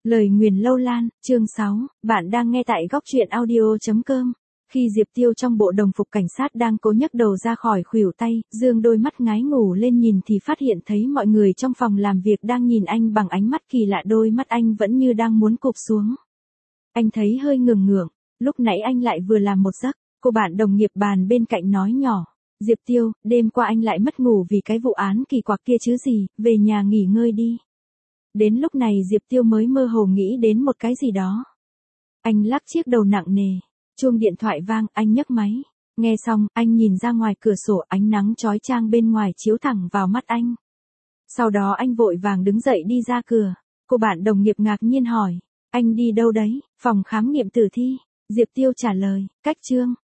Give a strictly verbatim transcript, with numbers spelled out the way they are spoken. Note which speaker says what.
Speaker 1: Lời nguyền lâu lan, chương sáu, bạn đang nghe tại góc truyện audio chấm com. Khi Diệp Tiêu trong bộ đồng phục cảnh sát đang cố nhấc đầu ra khỏi khuỷu tay, dương đôi mắt ngái ngủ lên nhìn thì phát hiện thấy mọi người trong phòng làm việc đang nhìn anh bằng ánh mắt kỳ lạ, đôi mắt anh vẫn như đang muốn cụp xuống. Anh thấy hơi ngường ngượng, lúc nãy anh lại vừa làm một giấc, cô bạn đồng nghiệp bàn bên cạnh nói nhỏ. Diệp Tiêu, đêm qua anh lại mất ngủ vì cái vụ án kỳ quặc kia chứ gì, về nhà nghỉ ngơi đi. Đến lúc này Diệp Tiêu mới mơ hồ nghĩ đến một cái gì đó. Anh lắc chiếc đầu nặng nề, chuông điện thoại vang, anh nhấc máy. Nghe xong, anh nhìn ra ngoài cửa sổ, ánh nắng chói chang bên ngoài chiếu thẳng vào mắt anh. Sau đó anh vội vàng đứng dậy đi ra cửa. Cô bạn đồng nghiệp ngạc nhiên hỏi, anh đi đâu đấy? Phòng khám nghiệm tử thi. Diệp Tiêu trả lời, cách Trương.